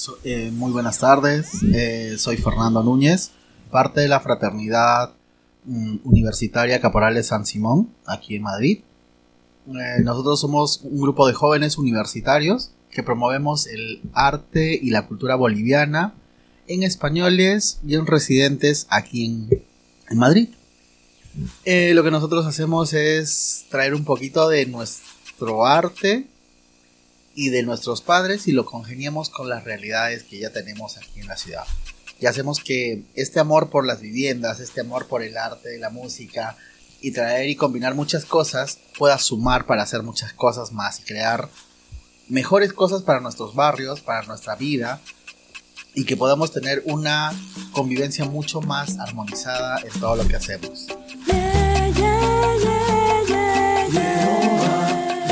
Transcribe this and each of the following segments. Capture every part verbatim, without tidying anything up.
So- eh, muy buenas tardes, eh, soy Fernando Núñez, parte de la fraternidad mm, universitaria Caporales San Simón, aquí en Madrid. Eh, nosotros somos un grupo de jóvenes universitarios que promovemos el arte y la cultura boliviana en españoles y en residentes aquí en, en Madrid. Eh, lo que nosotros hacemos es traer un poquito de nuestro arte y de nuestros padres y lo congeniamos con las realidades que ya tenemos aquí en la ciudad. Y hacemos que este amor por las viviendas, este amor por el arte, la música y traer y combinar muchas cosas pueda sumar para hacer muchas cosas más y crear mejores cosas para nuestros barrios, para nuestra vida y que podamos tener una convivencia mucho más armonizada en todo lo que hacemos. Yeah, yeah, yeah, yeah, yeah.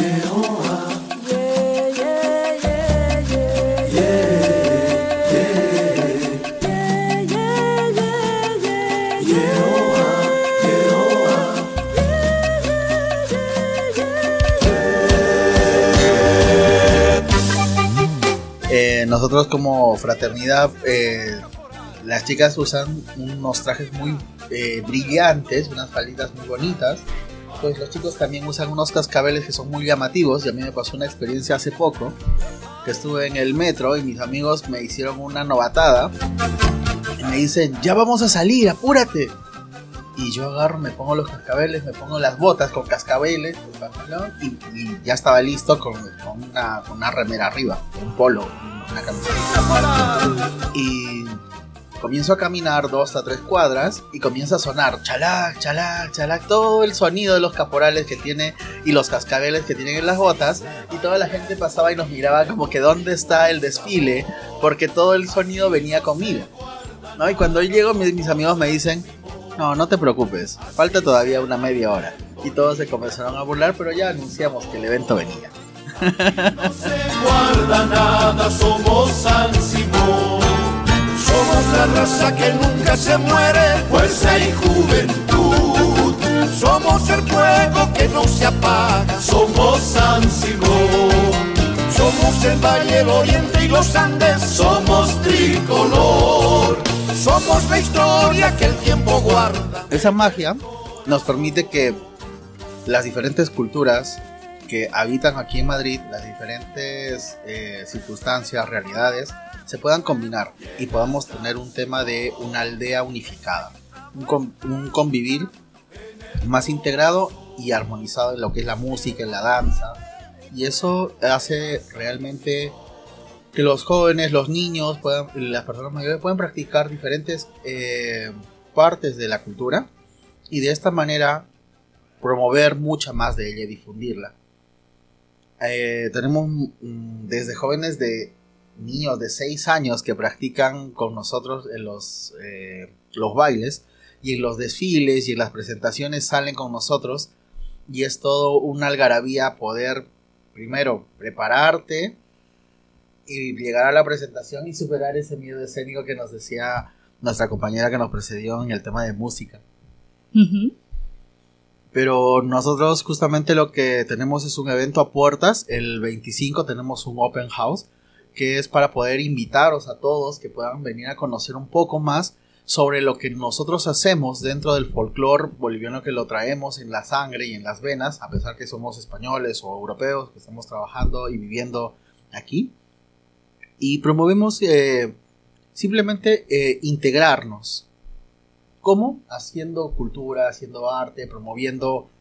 Eh, nosotros como fraternidad, eh, las chicas usan unos trajes muy eh, brillantes, unas falditas muy bonitas. Pues los chicos también usan unos cascabeles que son muy llamativos. Y a mí me pasó una experiencia hace poco, que estuve en el metro y mis amigos me hicieron una novatada. Y me dicen, ya vamos a salir, apúrate. Y yo agarro, me pongo los cascabeles, me pongo las botas con cascabeles, el pantalón, y, y ya estaba listo con, con, una, con una remera arriba, un polo, una camiseta. Y comienzo a caminar dos a tres cuadras y comienza a sonar chalac, chalac, chalac, todo el sonido de los caporales que tiene y los cascabeles que tienen en las botas. Y toda la gente pasaba y nos miraba como que ¿dónde está el desfile? Porque todo el sonido venía conmigo, ¿no? Y cuando llego mis, mis amigos me dicen, no, no te preocupes, falta todavía una media hora. Y todos se comenzaron a burlar, pero ya anunciamos que el evento venía. No se guarda nada, somos San Simón. Somos la raza que nunca se muere, fuerza y juventud. Somos el fuego que no se apaga, somos San Simón. Somos el Valle, el Oriente y los Andes, somos tricolor. Somos la historia que el tiempo guarda. Esa magia nos permite que las diferentes culturas que habitan aquí en Madrid, las diferentes eh, circunstancias, realidades, se puedan combinar y podamos tener un tema de una aldea unificada, un, con, un convivir más integrado y armonizado en lo que es la música, en la danza, y eso hace realmente que los jóvenes, los niños, puedan, las personas mayores puedan practicar diferentes eh, partes de la cultura y de esta manera promover mucha más de ella y difundirla. Eh, tenemos mm, desde jóvenes de niños de seis años que practican con nosotros en los, eh, los bailes y en los desfiles y en las presentaciones salen con nosotros y es todo una algarabía poder primero prepararte y llegar a la presentación y superar ese miedo escénico que nos decía nuestra compañera que nos precedió en el tema de música. Uh-huh. Pero nosotros justamente lo que tenemos es un evento a puertas. El veinticinco tenemos un open house que es para poder invitaros a todos que puedan venir a conocer un poco más sobre lo que nosotros hacemos dentro del folclore boliviano, que lo traemos en la sangre y en las venas, a pesar que somos españoles o europeos que estamos trabajando y viviendo aquí. Y promovemos eh, simplemente eh, integrarnos. ¿Cómo? Haciendo cultura, haciendo arte, promoviendo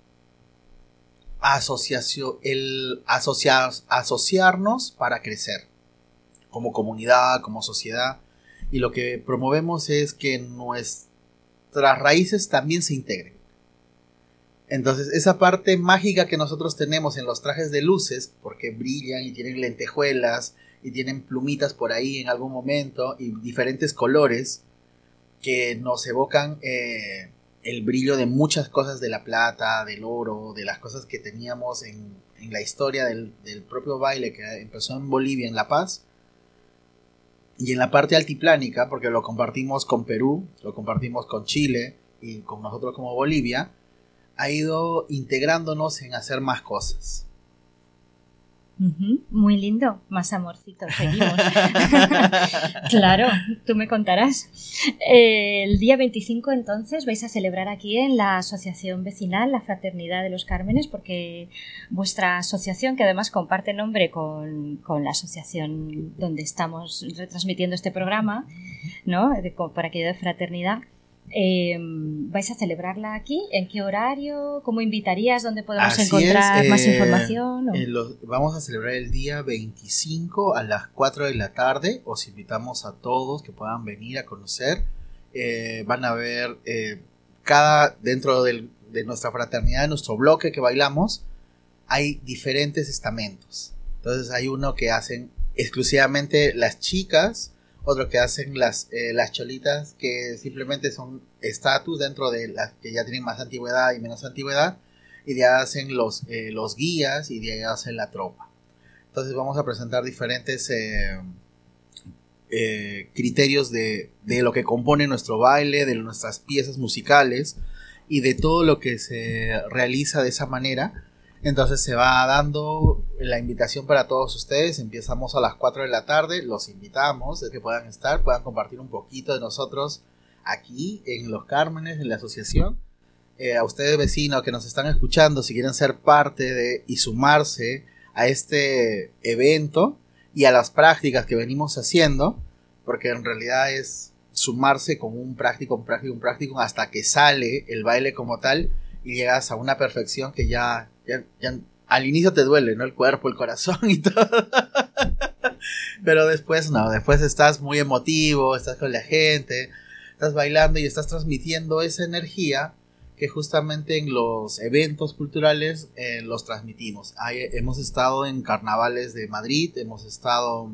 asociación, el asociar, asociarnos para crecer como comunidad, como sociedad. Y lo que promovemos es que nuestras raíces también se integren. Entonces esa parte mágica que nosotros tenemos en los trajes de luces, porque brillan y tienen lentejuelas y tienen plumitas por ahí en algún momento y diferentes colores que nos evocan eh, el brillo de muchas cosas, de la plata, del oro, de las cosas que teníamos en, en la historia del, del propio baile que empezó en Bolivia, en La Paz, y en la parte altiplánica, porque lo compartimos con Perú, lo compartimos con Chile y con nosotros como Bolivia, ha ido integrándonos en hacer más cosas. Uh-huh. Muy lindo, más amorcito, seguimos. Claro, tú me contarás. Eh, el día veinticinco entonces vais a celebrar aquí en la asociación vecinal, la Fraternidad de los Cármenes, porque vuestra asociación, que además comparte nombre con, con la asociación donde estamos retransmitiendo este programa, ¿no? De, por aquello de fraternidad. Eh, ¿Vais a celebrarla aquí? ¿En qué horario? ¿Cómo invitarías? ¿Dónde podemos Así encontrar es, eh, más información? ¿O? eh, lo- vamos a celebrar el día veinticinco a las cuatro de la tarde. Os invitamos a todos que puedan venir a conocer. Eh, van a ver eh, cada dentro del- de nuestra fraternidad, de nuestro bloque que bailamos, hay diferentes estamentos. Entonces hay uno que hacen exclusivamente las chicas, otro que hacen las, eh, las cholitas, que simplemente son estatus dentro de las que ya tienen más antigüedad y menos antigüedad, y de ahí hacen los, eh, los guías, y de ahí hacen la tropa. Entonces vamos a presentar diferentes eh, eh, criterios de, de lo que compone nuestro baile, de nuestras piezas musicales y de todo lo que se realiza de esa manera. Entonces se va dando la invitación para todos ustedes. Empezamos a las cuatro de la tarde. Los invitamos a que puedan estar, puedan compartir un poquito de nosotros aquí en Los Cármenes, en la asociación. Eh, a ustedes vecinos que nos están escuchando, si quieren ser parte de y sumarse a este evento y a las prácticas que venimos haciendo, porque en realidad es sumarse con un práctico, un práctico, un práctico, hasta que sale el baile como tal y llegas a una perfección que ya, ya, ya al inicio te duele, ¿no? El cuerpo, el corazón y todo. Pero después no, después estás muy emotivo, estás con la gente, estás bailando y estás transmitiendo esa energía que justamente en los eventos culturales eh, los transmitimos. Hay, hemos estado en carnavales de Madrid, hemos estado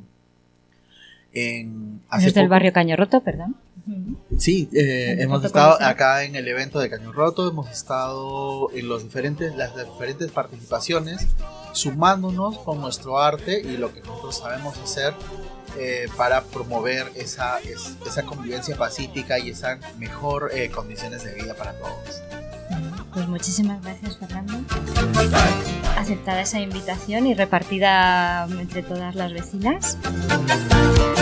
en... ¿Es del barrio Caño Roto, perdón? Uh-huh. Sí, eh, ¿En hemos Roto estado conocer? acá en el evento de Caño Roto, hemos estado en los diferentes, las diferentes participaciones, sumándonos con nuestro arte y lo que nosotros sabemos hacer eh, para promover esa, es, esa convivencia pacífica y esas mejor eh, condiciones de vida para todos. Pues muchísimas gracias, Fernando. Aceptada esa invitación y repartida entre todas las vecinas.